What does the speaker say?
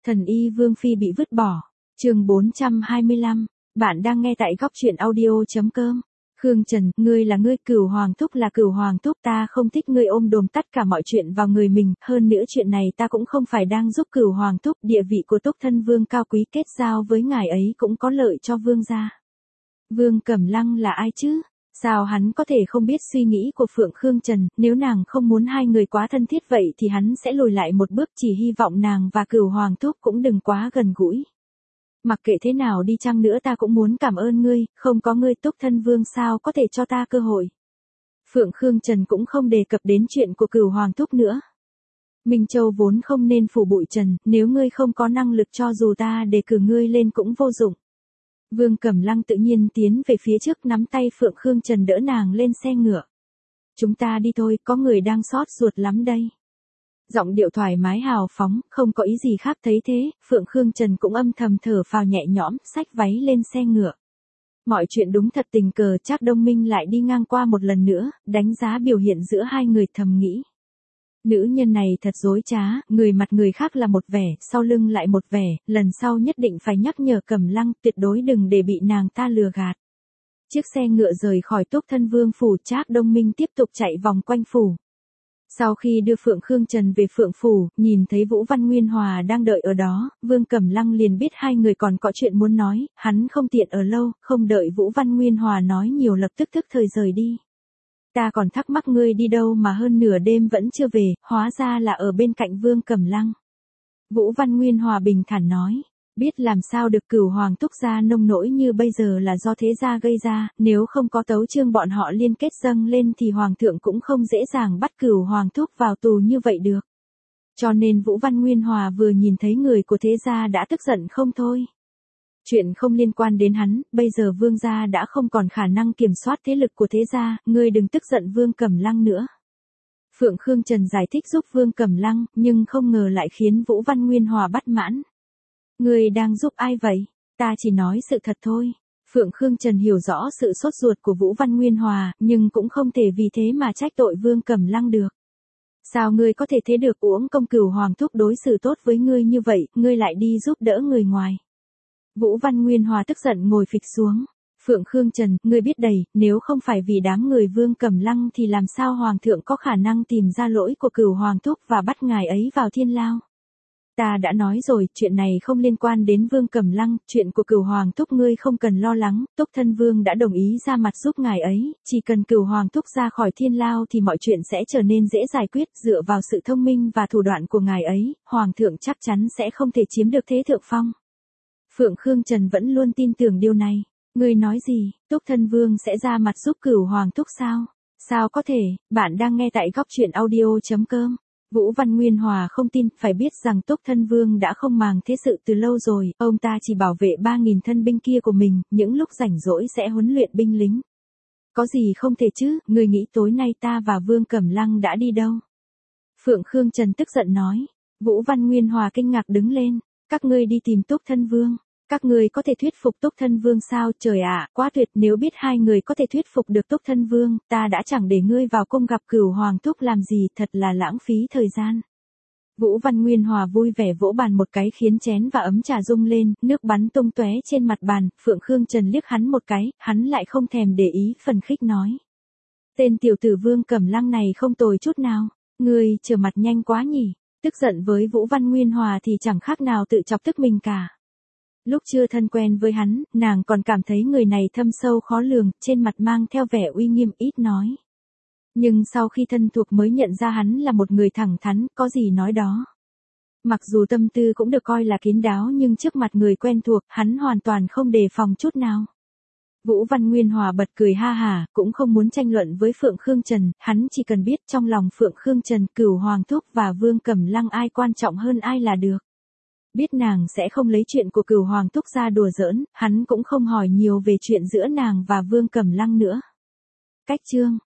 Thần y Vương Phi bị vứt bỏ. Chương 425. Bạn đang nghe tại góc truyện audio.com. Khương Trần, ngươi là ngươi, Cửu Hoàng Thúc là Cửu Hoàng Thúc, ta không thích ngươi ôm đồm tất cả mọi chuyện vào người mình, hơn nữa chuyện này ta cũng không phải đang giúp Cửu Hoàng Thúc, địa vị của Túc thân vương cao quý, kết giao với ngài ấy cũng có lợi cho vương gia. Vương Cẩm Lăng là ai chứ? Sao hắn có thể không biết suy nghĩ của Phượng Khương Trần, nếu nàng không muốn hai người quá thân thiết vậy thì hắn sẽ lùi lại một bước, chỉ hy vọng nàng và Cửu Hoàng Thúc cũng đừng quá gần gũi. Mặc kệ thế nào đi chăng nữa ta cũng muốn cảm ơn ngươi, không có ngươi Túc thân vương sao có thể cho ta cơ hội. Phượng Khương Trần cũng không đề cập đến chuyện của Cửu Hoàng Thúc nữa. Minh Châu vốn không nên phủ bụi trần, nếu ngươi không có năng lực cho dù ta đề cử ngươi lên cũng vô dụng. Vương Cẩm Lăng tự nhiên tiến về phía trước, nắm tay Phượng Khương Trần đỡ nàng lên xe ngựa. Chúng ta đi thôi, có người đang xót ruột lắm đây. Giọng điệu thoải mái hào phóng, không có ý gì khác, thấy thế, Phượng Khương Trần cũng âm thầm thở phào nhẹ nhõm, xách váy lên xe ngựa. Mọi chuyện đúng thật tình cờ, Trác Đông Minh lại đi ngang qua một lần nữa, đánh giá biểu hiện giữa hai người, thầm nghĩ. Nữ nhân này thật dối trá, người mặt người khác là một vẻ, sau lưng lại một vẻ, lần sau nhất định phải nhắc nhở Cẩm Lăng, tuyệt đối đừng để bị nàng ta lừa gạt. Chiếc xe ngựa rời khỏi Túc thân vương phủ, Trác Đông Minh tiếp tục chạy vòng quanh phủ. Sau khi đưa Phượng Khương Trần về Phượng phủ, nhìn thấy Vũ Văn Nguyên Hòa đang đợi ở đó, Vương Cẩm Lăng liền biết hai người còn có chuyện muốn nói, hắn không tiện ở lâu, không đợi Vũ Văn Nguyên Hòa nói nhiều lập tức tức thời rời đi. Ta còn thắc mắc ngươi đi đâu mà hơn nửa đêm vẫn chưa về, hóa ra là ở bên cạnh Vương Cẩm Lăng. Vũ Văn Nguyên Hòa bình thản nói, biết làm sao được, Cửu Hoàng Thúc gia nông nỗi như bây giờ là do thế gia gây ra, nếu không có tấu chương bọn họ liên kết dâng lên thì Hoàng thượng cũng không dễ dàng bắt Cửu Hoàng Thúc vào tù như vậy được. Cho nên Vũ Văn Nguyên Hòa vừa nhìn thấy người của thế gia đã tức giận không thôi. Chuyện không liên quan đến hắn, bây giờ vương gia đã không còn khả năng kiểm soát thế lực của thế gia, ngươi đừng tức giận Vương Cẩm Lăng nữa. Phượng Khương Trần giải thích giúp Vương Cẩm Lăng, nhưng không ngờ lại khiến Vũ Văn Nguyên Hòa bất mãn. Ngươi đang giúp ai vậy? Ta chỉ nói sự thật thôi. Phượng Khương Trần hiểu rõ sự sốt ruột của Vũ Văn Nguyên Hòa, nhưng cũng không thể vì thế mà trách tội Vương Cẩm Lăng được. Sao ngươi có thể thế được, uổng công Cửu Hoàng Thúc đối xử tốt với ngươi như vậy, ngươi lại đi giúp đỡ người ngoài. Vũ Văn Nguyên Hòa tức giận ngồi phịch xuống. Phượng Khương Trần, ngươi biết đầy, nếu không phải vì đám người Vương Cẩm Lăng thì làm sao Hoàng thượng có khả năng tìm ra lỗi của Cửu Hoàng Thúc và bắt ngài ấy vào thiên lao. Ta đã nói rồi, chuyện này không liên quan đến Vương Cẩm Lăng, chuyện của Cửu Hoàng Thúc ngươi không cần lo lắng, Túc thân vương đã đồng ý ra mặt giúp ngài ấy, chỉ cần Cửu Hoàng Thúc ra khỏi thiên lao thì mọi chuyện sẽ trở nên dễ giải quyết, dựa vào sự thông minh và thủ đoạn của ngài ấy, Hoàng thượng chắc chắn sẽ không thể chiếm được thế thượng phong. Phượng Khương Trần vẫn luôn tin tưởng điều này. Ngươi nói gì, Túc thân vương sẽ ra mặt giúp Cửu Hoàng Thúc sao? Sao có thể, bạn đang nghe tại góc truyện audio.com. Vũ Văn Nguyên Hòa không tin, phải biết rằng Túc thân vương đã không màng thế sự từ lâu rồi, ông ta chỉ bảo vệ 3.000 thân binh kia của mình, những lúc rảnh rỗi sẽ huấn luyện binh lính. Có gì không thể chứ, người nghĩ tối nay ta và Vương Cẩm Lăng đã đi đâu? Phượng Khương Trần tức giận nói. Vũ Văn Nguyên Hòa kinh ngạc đứng lên, các ngươi đi tìm Túc thân vương. Các người có thể thuyết phục Túc thân vương sao? Trời ạ, quá tuyệt, nếu biết hai người có thể thuyết phục được Túc thân vương, ta đã chẳng để ngươi vào cung gặp Cửu Hoàng Thúc làm gì, thật là lãng phí thời gian. Vũ Văn Nguyên Hòa vui vẻ vỗ bàn một cái khiến chén và ấm trà rung lên, nước bắn tung tóe trên mặt bàn, Phượng Khương Trần liếc hắn một cái, hắn lại không thèm để ý, phần khích nói. Tên tiểu tử Vương Cẩm Lăng này không tồi chút nào, ngươi trở mặt nhanh quá nhỉ, tức giận với Vũ Văn Nguyên Hòa thì chẳng khác nào tự chọc tức mình cả. Lúc chưa thân quen với hắn, nàng còn cảm thấy người này thâm sâu khó lường, trên mặt mang theo vẻ uy nghiêm ít nói. Nhưng sau khi thân thuộc mới nhận ra hắn là một người thẳng thắn, có gì nói đó. Mặc dù tâm tư cũng được coi là kín đáo nhưng trước mặt người quen thuộc, hắn hoàn toàn không đề phòng chút nào. Vũ Văn Nguyên Hòa bật cười ha hả, cũng không muốn tranh luận với Phượng Khương Trần, hắn chỉ cần biết trong lòng Phượng Khương Trần, Cửu Hoàng Thúc và Vương Cẩm Lăng ai quan trọng hơn ai là được. Biết nàng sẽ không lấy chuyện của Cửu Hoàng Thúc ra đùa giỡn, hắn cũng không hỏi nhiều về chuyện giữa nàng và Vương Cẩm Lăng nữa. Cách chương